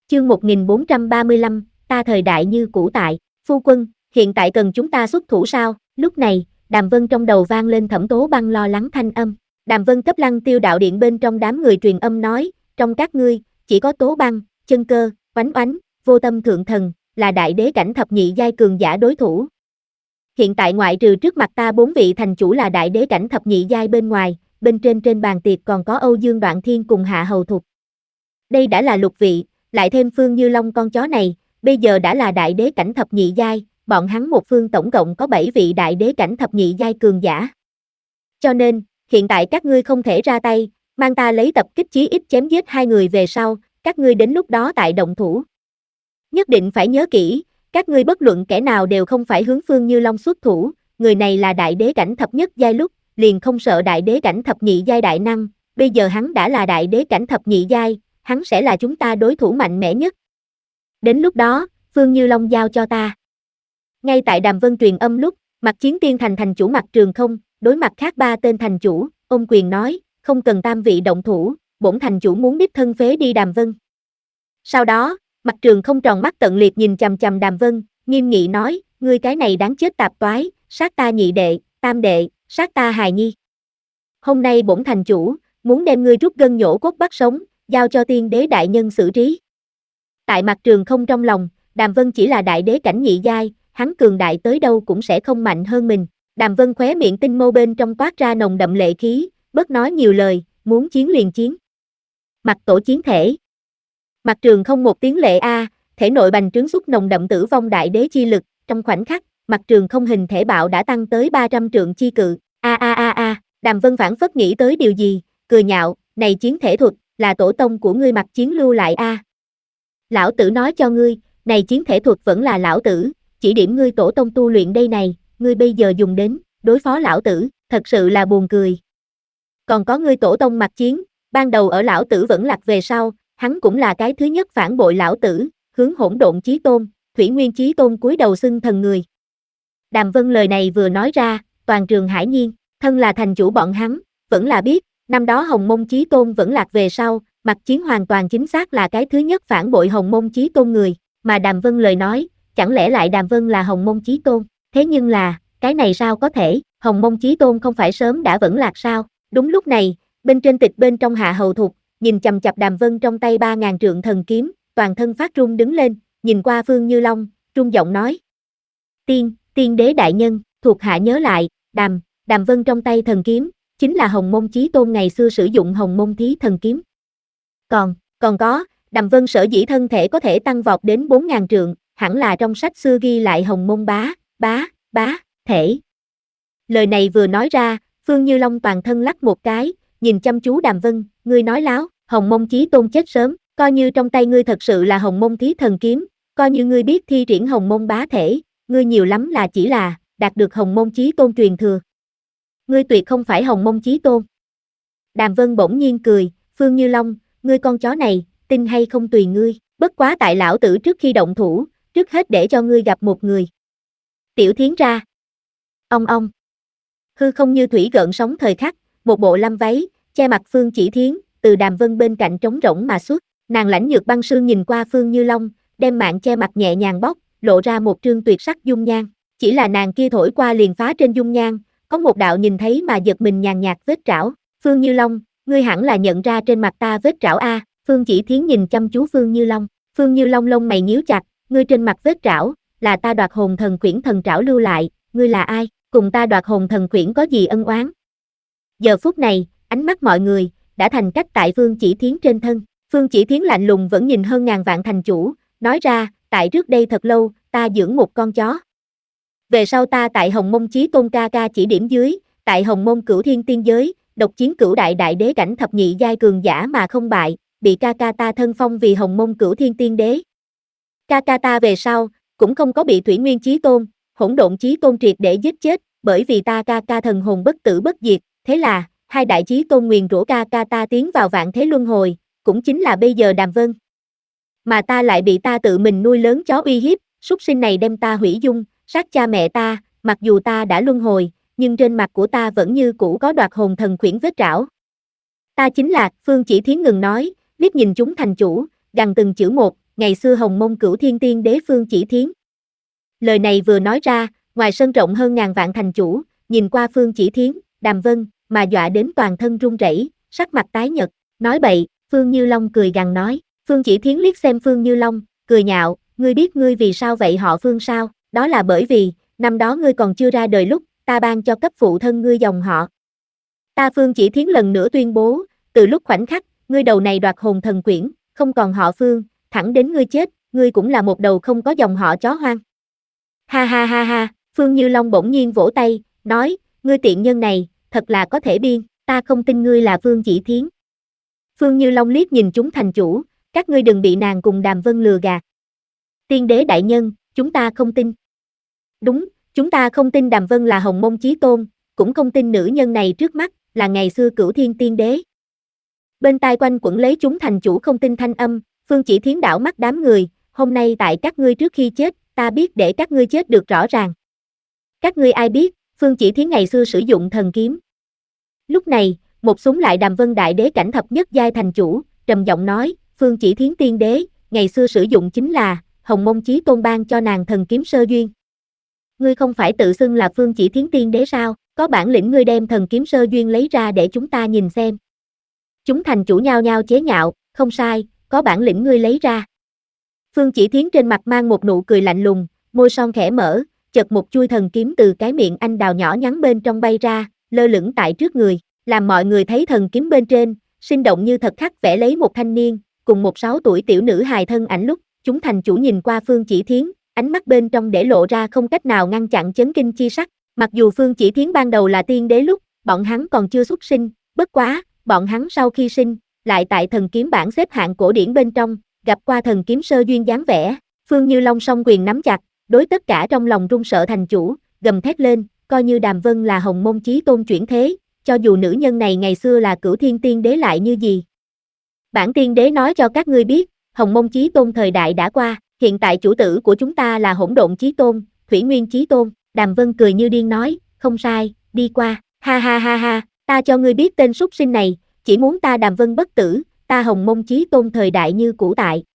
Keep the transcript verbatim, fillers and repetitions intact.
Chương một nghìn bốn trăm ba mươi lăm, ta thời đại như cũ tại, phu quân, hiện tại cần chúng ta xuất thủ sao? Lúc này, Đàm Vân trong đầu vang lên Thẩm Tố Băng lo lắng thanh âm. Đàm Vân cấp Lăng Tiêu đạo điện bên trong đám người truyền âm nói, trong các ngươi, chỉ có Tố Băng, Chân Cơ, Oánh Oánh, Vô Tâm Thượng Thần, là đại đế cảnh thập nhị giai cường giả đối thủ. Hiện tại ngoại trừ trước mặt ta bốn vị thành chủ là đại đế cảnh thập nhị giai bên ngoài, bên trên trên bàn tiệc còn có Âu Dương Đoạn Thiên cùng Hạ Hầu Thục. Đây đã là lục vị, lại thêm Phương Như Long con chó này, bây giờ đã là đại đế cảnh thập nhị giai, bọn hắn một phương tổng cộng có bảy vị đại đế cảnh thập nhị giai cường giả. Cho nên, hiện tại các ngươi không thể ra tay, mang ta lấy tập kích chí ít chém giết hai người về sau, các ngươi đến lúc đó tại động thủ. Nhất định phải nhớ kỹ, các ngươi bất luận kẻ nào đều không phải hướng Phương Như Long xuất thủ, người này là đại đế cảnh thập nhất giai lúc, liền không sợ đại đế cảnh thập nhị giai đại năng, bây giờ hắn đã là đại đế cảnh thập nhị giai, hắn sẽ là chúng ta đối thủ mạnh mẽ nhất. Đến lúc đó, Phương Như Long giao cho ta. Ngay tại Đàm Vân truyền âm lúc, Mặc Chiến Tiên thành thành chủ Mặc Trường Không, đối mặt khác ba tên thành chủ, ôm quyền nói, không cần tam vị động thủ, bổn thành chủ muốn đích thân phế đi Đàm Vân. Sau đó, Mặc Trường Không tròn mắt tận liệt nhìn chằm chằm Đàm Vân, nghiêm nghị nói, ngươi cái này đáng chết tạp toái, sát ta nhị đệ, tam đệ, sát ta hài nhi. Hôm nay bổn thành chủ, muốn đem ngươi rút gân nhổ cốt bắt sống, giao cho tiên đế đại nhân xử trí. Tại Mặc Trường Không trong lòng, Đàm Vân chỉ là đại đế cảnh nhị giai, hắn cường đại tới đâu cũng sẽ không mạnh hơn mình. Đàm Vân khóe miệng tinh mâu bên trong toát ra nồng đậm lệ khí, bớt nói nhiều lời, muốn chiến liền chiến. Mặc tổ chiến thể. Mặc Trường Không một tiếng lệ a, thể nội bành trướng xuất nồng đậm tử vong đại đế chi lực, trong khoảnh khắc, Mặc Trường Không hình thể bạo đã tăng tới ba trăm trượng chi cự. A a a a, Đàm Vân phảng phất nghĩ tới điều gì, cười nhạo, này chiến thể thuật, là tổ tông của ngươi Mặc Chiến lưu lại a. Lão tử nói cho ngươi, này chiến thể thuật vẫn là lão tử, chỉ điểm ngươi tổ tông tu luyện đây này, ngươi bây giờ dùng đến, đối phó lão tử, thật sự là buồn cười. Còn có ngươi tổ tông Mặc Chiến, ban đầu ở lão tử vẫn lạc về sau, hắn cũng là cái thứ nhất phản bội lão tử, hướng Hỗn Độn Chí Tôn, Thủy Nguyên Chí Tôn cúi đầu xưng thần người. Đàm Vân lời này vừa nói ra, toàn trường hãi nhiên, thân là thành chủ bọn hắn, vẫn là biết, năm đó Hồng Mông Chí Tôn vẫn lạc về sau, Mặc Chiến hoàn toàn chính xác là cái thứ nhất phản bội Hồng Mông Chí Tôn người, mà Đàm Vân lời nói, chẳng lẽ lại Đàm Vân là Hồng Mông Chí Tôn, thế nhưng là, cái này sao có thể, Hồng Mông Chí Tôn không phải sớm đã vẫn lạc sao? Đúng lúc này, bên trên tịch bên trong Hạ Hầu Thục, nhìn chằm chằm Đàm Vân trong tay ba ngàn trượng thần kiếm, toàn thân phát run đứng lên, nhìn qua Phương Như Long, trung giọng nói. Tiên, tiên đế đại nhân, thuộc hạ nhớ lại, Đàm, Đàm Vân trong tay thần kiếm, chính là Hồng Mông Chí Tôn ngày xưa sử dụng Hồng Mông Thí thần kiếm. Còn, còn có, Đàm Vân sở dĩ thân thể có thể tăng vọt đến bốn ngàn trượng, hẳn là trong sách xưa ghi lại Hồng Mông bá, bá, bá, thể. Lời này vừa nói ra, Phương Như Long toàn thân lắc một cái, nhìn chăm chú Đàm Vân, ngươi nói láo, Hồng Mông Chí Tôn chết sớm, coi như trong tay ngươi thật sự là Hồng Mông Thí thần kiếm, coi như ngươi biết thi triển Hồng Mông bá thể, ngươi nhiều lắm là chỉ là đạt được Hồng Mông Chí Tôn truyền thừa. Ngươi tuyệt không phải Hồng Mông Chí Tôn. Đàm Vân bỗng nhiên cười, Phương Như Long, ngươi con chó này, tin hay không tùy ngươi, bất quá tại lão tử trước khi động thủ, trước hết để cho ngươi gặp một người. Tiểu Thiến ra. Ong ong. Hư không như thủy gợn sóng thời khắc, một bộ lam váy, che mặt Phương Chỉ Thiến, từ Đàm Vân bên cạnh trống rỗng mà xuất, nàng lãnh nhược băng sương nhìn qua Phương Như Long, đem mạng che mặt nhẹ nhàng bóc, lộ ra một trương tuyệt sắc dung nhan, chỉ là nàng kia thổi qua liền phá trên dung nhan, có một đạo nhìn thấy mà giật mình nhàn nhạt vết trảo, Phương Như Long, ngươi hẳn là nhận ra trên mặt ta vết trảo a. Phương Chỉ Thiến nhìn chăm chú Phương Như Long, Phương Như Long lông mày nhíu chặt, ngươi trên mặt vết trảo, là ta Đoạt Hồn Thần Quyển thần trảo lưu lại, ngươi là ai, cùng ta Đoạt Hồn Thần Quyển có gì ân oán? Giờ phút này, ánh mắt mọi người đã thành cách tại Phương Chỉ Thiến trên thân, Phương Chỉ Thiến lạnh lùng vẫn nhìn hơn ngàn vạn thành chủ, nói ra, tại trước đây thật lâu, ta dưỡng một con chó. Về sau ta tại Hồng Mông Chí Tôn ca ca chỉ điểm dưới, tại Hồng Mông Cửu Thiên Tiên giới, độc chiến cửu đại đại đế cảnh thập nhị giai cường giả mà không bại, bị ca ca ta thân phong vì Hồng Mông Cửu Thiên Tiên đế. Ca ca ta về sau, cũng không có bị Thủy Nguyên Chí Tôn, Hỗn Độn Chí Tôn triệt để giết chết, bởi vì ta ca ca thần hồn bất tử bất diệt, thế là, hai đại chí tôn nguyền rủa ca ca ta tiến vào vạn thế luân hồi, cũng chính là bây giờ Đàm Vân. Mà ta lại bị ta tự mình nuôi lớn chó uy hiếp, súc sinh này đem ta hủy dung, sát cha mẹ ta, mặc dù ta đã luân hồi, nhưng trên mặt của ta vẫn như cũ có Đoạt Hồn Thần Quyển vết trảo. Ta chính là, Phương Chỉ Thiến ngừng nói, liếc nhìn chúng thành chủ, gằn từng chữ một, ngày xưa Hồng Mông Cửu Thiên Tiên Đế Phương Chỉ Thiến. Lời này vừa nói ra, ngoài sân rộng hơn ngàn vạn thành chủ, nhìn qua Phương Chỉ Thiến, Đàm Vân, mà dọa đến toàn thân run rẩy, sắc mặt tái nhợt, nói bậy. Phương Như Long cười gằn nói. Phương Chỉ Thiến liếc xem Phương Như Long, cười nhạo, ngươi biết ngươi vì sao vậy họ Phương sao? Đó là bởi vì, năm đó ngươi còn chưa ra đời lúc, ta ban cho cấp phụ thân ngươi dòng họ. Ta Phương Chỉ Thiến lần nữa tuyên bố, từ lúc khoảnh khắc, ngươi đầu này đoạt hồn thần quyển, không còn họ Phương, thẳng đến ngươi chết, ngươi cũng là một đầu không có dòng họ chó hoang. Ha ha ha ha, Phương Như Long bỗng nhiên vỗ tay, nói, ngươi tiện nhân này, thật là có thể biên, ta không tin ngươi là Phương Chỉ Thiến. Phương Như Long liếc nhìn chúng thành chủ, các ngươi đừng bị nàng cùng Đàm Vân lừa gạt. Tiên đế đại nhân, chúng ta không tin. Đúng, chúng ta không tin Đàm Vân là Hồng Mông Chí Tôn, cũng không tin nữ nhân này trước mắt, là ngày xưa Cửu Thiên Tiên Đế. Bên tai quanh quẩn lấy chúng thành chủ không tin thanh âm, Phương Chỉ Thiến đảo mắt đám người, hôm nay tại các ngươi trước khi chết, ta biết để các ngươi chết được rõ ràng. Các ngươi ai biết, Phương Chỉ Thiến ngày xưa sử dụng thần kiếm. Lúc này, một súng lại Đàm Vân đại đế cảnh thập nhất giai thành chủ, trầm giọng nói, Phương Chỉ Thiến tiên đế, ngày xưa sử dụng chính là Hồng Mông Chí Tôn ban cho nàng thần kiếm sơ duyên. Ngươi không phải tự xưng là Phương Chỉ Thiến tiên đế sao? Có bản lĩnh ngươi đem thần kiếm sơ duyên lấy ra để chúng ta nhìn xem. Chúng thành chủ nhao nhao chế nhạo, không sai, có bản lĩnh ngươi lấy ra. Phương Chỉ Thiến trên mặt mang một nụ cười lạnh lùng, môi son khẽ mở, chợt một chuôi thần kiếm từ cái miệng anh đào nhỏ nhắn bên trong bay ra, lơ lửng tại trước người, làm mọi người thấy thần kiếm bên trên, sinh động như thật khắc vẽ lấy một thanh niên, cùng một sáu tuổi tiểu nữ hài thân ảnh lúc, chúng thành chủ nhìn qua Phương Chỉ Thiến, ánh mắt bên trong để lộ ra không cách nào ngăn chặn chấn kinh chi sắc. Mặc dù Phương Chỉ Thiến ban đầu là tiên đế lúc, bọn hắn còn chưa xuất sinh, bất quá, bọn hắn sau khi sinh, lại tại thần kiếm bảng xếp hạng cổ điển bên trong, gặp qua thần kiếm sơ duyên dáng vẻ. Phương Như Long song quyền nắm chặt, đối tất cả trong lòng run sợ thành chủ, gầm thét lên, coi như Đàm Vân là Hồng Mông Chí Tôn chuyển thế, cho dù nữ nhân này ngày xưa là Cửu Thiên Tiên Đế lại như gì. Bản tiên đế nói cho các ngươi biết, Hồng Mông Chí Tôn thời đại đã qua, hiện tại chủ tử của chúng ta là Hỗn Độn Chí Tôn, Thủy Nguyên Chí Tôn. Đàm Vân cười như điên nói, không sai, đi qua, ha ha ha ha, ta cho ngươi biết tên súc sinh này, chỉ muốn ta Đàm Vân bất tử, ta Hồng Mông Chí Tôn thời đại như cũ tại.